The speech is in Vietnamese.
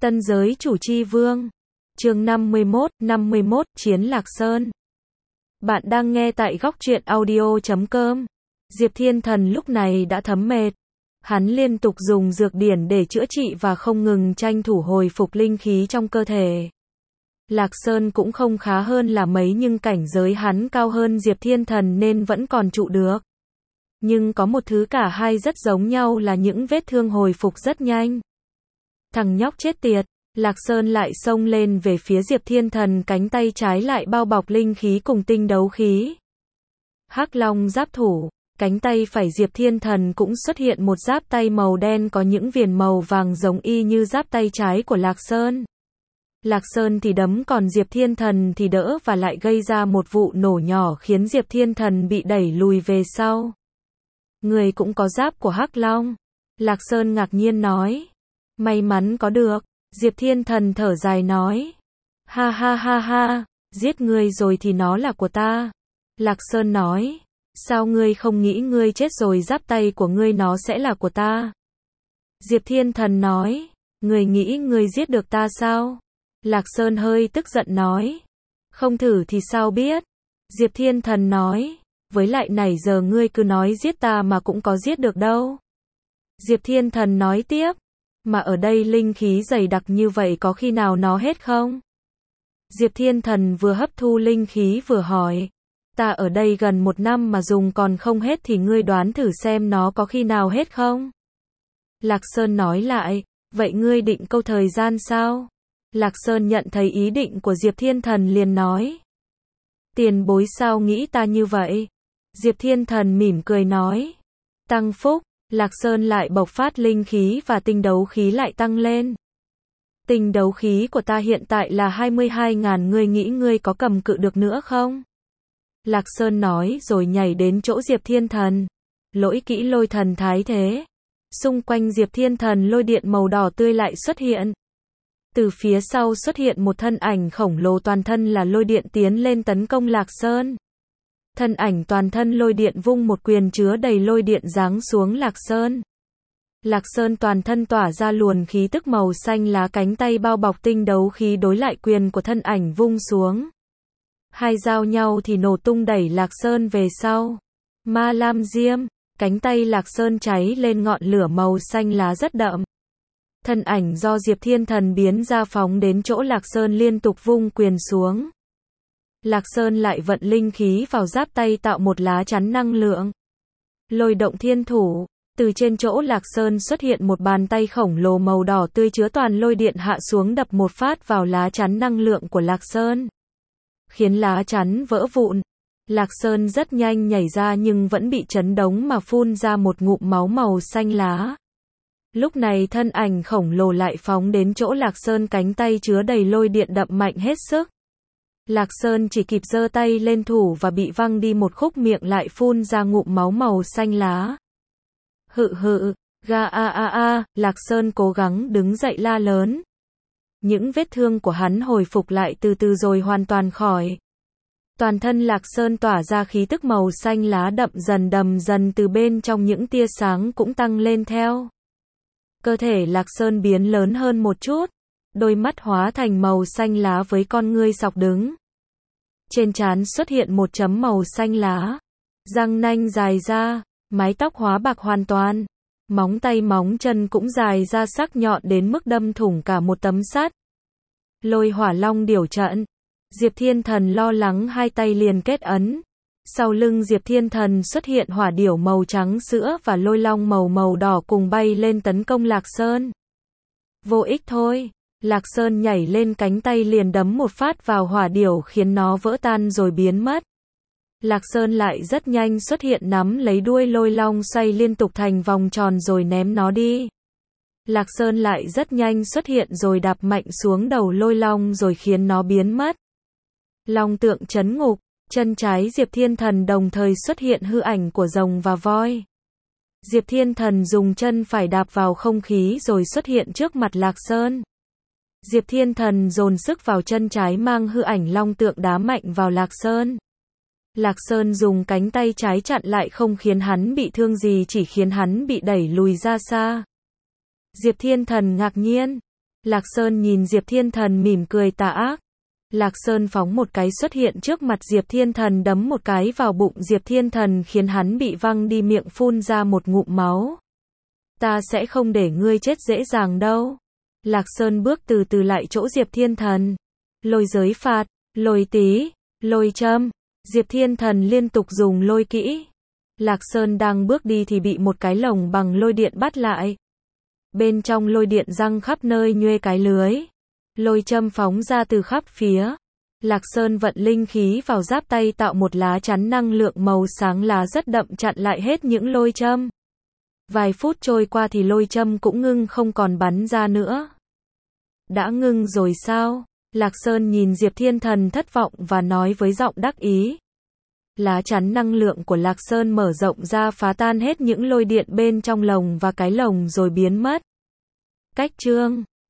Tân giới chủ chi vương. Chương 51, Chiến Lạc Sơn. Bạn đang nghe tại góc truyện audio.com. Diệp Thiên Thần lúc này đã thấm mệt. Hắn liên tục dùng dược điển để chữa trị và không ngừng tranh thủ hồi phục linh khí trong cơ thể. Lạc Sơn cũng không khá hơn là mấy nhưng cảnh giới hắn cao hơn Diệp Thiên Thần nên vẫn còn trụ được. Nhưng có một thứ cả hai rất giống nhau là những vết thương hồi phục rất nhanh. Thằng nhóc chết tiệt, Lạc Sơn lại xông lên về phía Diệp Thiên Thần, cánh tay trái lại bao bọc linh khí cùng tinh đấu khí. Hắc Long giáp thủ, cánh tay phải Diệp Thiên Thần cũng xuất hiện một giáp tay màu đen có những viền màu vàng giống y như giáp tay trái của Lạc Sơn. Lạc Sơn thì đấm còn Diệp Thiên Thần thì đỡ và lại gây ra một vụ nổ nhỏ khiến Diệp Thiên Thần bị đẩy lùi về sau. Người cũng có giáp của Hắc Long. Lạc Sơn ngạc nhiên nói. May mắn có được. Diệp Thiên Thần thở dài nói. Ha ha ha ha, giết ngươi rồi thì nó là của ta. Lạc Sơn nói. Sao ngươi không nghĩ ngươi chết rồi giáp tay của ngươi nó sẽ là của ta? Diệp Thiên Thần nói. Ngươi nghĩ ngươi giết được ta sao? Lạc Sơn hơi tức giận nói. Không thử thì sao biết? Diệp Thiên Thần nói. Với lại nãy giờ ngươi cứ nói giết ta mà cũng có giết được đâu. Diệp Thiên Thần nói tiếp. Mà ở đây linh khí dày đặc như vậy có khi nào nó hết không? Diệp Thiên Thần vừa hấp thu linh khí vừa hỏi. Ta ở đây gần 1 năm mà dùng còn không hết thì ngươi đoán thử xem nó có khi nào hết không? Lạc Sơn nói lại. Vậy ngươi định câu thời gian sao? Lạc Sơn nhận thấy ý định của Diệp Thiên Thần liền nói. Tiền bối sao nghĩ ta như vậy? Diệp Thiên Thần mỉm cười nói. Tăng phúc. Lạc Sơn lại bộc phát linh khí và tinh đấu khí lại tăng lên. Tinh đấu khí của ta hiện tại là 22.000, ngươi nghĩ ngươi có cầm cự được nữa không? Lạc Sơn nói rồi nhảy đến chỗ Diệp Thiên Thần. Lỗi kỹ lôi thần thái thế. Xung quanh Diệp Thiên Thần lôi điện màu đỏ tươi lại xuất hiện. Từ phía sau xuất hiện một thân ảnh khổng lồ toàn thân là lôi điện tiến lên tấn công Lạc Sơn. Thân ảnh toàn thân lôi điện vung một quyền chứa đầy lôi điện giáng xuống Lạc Sơn. Lạc Sơn toàn thân tỏa ra luồng khí tức màu xanh lá, cánh tay bao bọc tinh đấu khí đối lại quyền của thân ảnh vung xuống. Hai giao nhau thì nổ tung đẩy Lạc Sơn về sau. Ma Lam Diêm, cánh tay Lạc Sơn cháy lên ngọn lửa màu xanh lá rất đậm. Thân ảnh do Diệp Thiên Thần biến ra phóng đến chỗ Lạc Sơn liên tục vung quyền xuống. Lạc Sơn lại vận linh khí vào giáp tay tạo một lá chắn năng lượng. Lôi động thiên thủ, từ trên chỗ Lạc Sơn xuất hiện một bàn tay khổng lồ màu đỏ tươi chứa toàn lôi điện hạ xuống đập một phát vào lá chắn năng lượng của Lạc Sơn. Khiến lá chắn vỡ vụn. Lạc Sơn rất nhanh nhảy ra nhưng vẫn bị chấn đống mà phun ra một ngụm máu màu xanh lá. Lúc này thân ảnh khổng lồ lại phóng đến chỗ Lạc Sơn, cánh tay chứa đầy lôi điện đậm mạnh hết sức. Lạc Sơn chỉ kịp giơ tay lên thủ và bị văng đi một khúc, miệng lại phun ra ngụm máu màu xanh lá. Hự hự, ga a a a, Lạc Sơn cố gắng đứng dậy la lớn. Những vết thương của hắn hồi phục lại từ từ rồi hoàn toàn khỏi. Toàn thân Lạc Sơn tỏa ra khí tức màu xanh lá đậm dần từ bên trong, những tia sáng cũng tăng lên theo. Cơ thể Lạc Sơn biến lớn hơn một chút. Đôi mắt hóa thành màu xanh lá với con ngươi sọc đứng. Trên trán xuất hiện một chấm màu xanh lá. Răng nanh dài ra, mái tóc hóa bạc hoàn toàn. Móng tay móng chân cũng dài ra sắc nhọn đến mức đâm thủng cả một tấm sắt. Lôi hỏa long điểu trận. Diệp Thiên Thần lo lắng hai tay liền kết ấn. Sau lưng Diệp Thiên Thần xuất hiện hỏa điểu màu trắng sữa và lôi long màu đỏ cùng bay lên tấn công Lạc Sơn. Vô ích thôi. Lạc Sơn nhảy lên, cánh tay liền đấm một phát vào hỏa điểu khiến nó vỡ tan rồi biến mất. Lạc Sơn lại rất nhanh xuất hiện, nắm lấy đuôi lôi long xoay liên tục thành vòng tròn rồi ném nó đi. Lạc Sơn lại rất nhanh xuất hiện rồi đạp mạnh xuống đầu lôi long rồi khiến nó biến mất. Long tượng chấn ngục, chân trái Diệp Thiên Thần đồng thời xuất hiện hư ảnh của rồng và voi. Diệp Thiên Thần dùng chân phải đạp vào không khí rồi xuất hiện trước mặt Lạc Sơn. Diệp Thiên Thần dồn sức vào chân trái mang hư ảnh long tượng đá mạnh vào Lạc Sơn. Lạc Sơn dùng cánh tay trái chặn lại không khiến hắn bị thương gì, chỉ khiến hắn bị đẩy lùi ra xa. Diệp Thiên Thần ngạc nhiên. Lạc Sơn nhìn Diệp Thiên Thần mỉm cười tà ác. Lạc Sơn phóng một cái xuất hiện trước mặt Diệp Thiên Thần đấm một cái vào bụng Diệp Thiên Thần khiến hắn bị văng đi miệng phun ra một ngụm máu. Ta sẽ không để ngươi chết dễ dàng đâu. Lạc Sơn bước từ từ lại chỗ Diệp Thiên Thần. Lôi giới phạt, lôi tí, lôi châm. Diệp Thiên Thần liên tục dùng lôi kỹ. Lạc Sơn đang bước đi thì bị một cái lồng bằng lôi điện bắt lại. Bên trong lôi điện răng khắp nơi nhuê cái lưới. Lôi châm phóng ra từ khắp phía. Lạc Sơn vận linh khí vào giáp tay tạo một lá chắn năng lượng màu sáng lá rất đậm chặn lại hết những lôi châm. Vài phút trôi qua thì lôi châm cũng ngưng không còn bắn ra nữa. Đã ngưng rồi sao? Lạc Sơn nhìn Diệp Thiên Thần thất vọng và nói với giọng đắc ý. Lá chắn năng lượng của Lạc Sơn mở rộng ra phá tan hết những lôi điện bên trong lồng và cái lồng rồi biến mất. Cách chương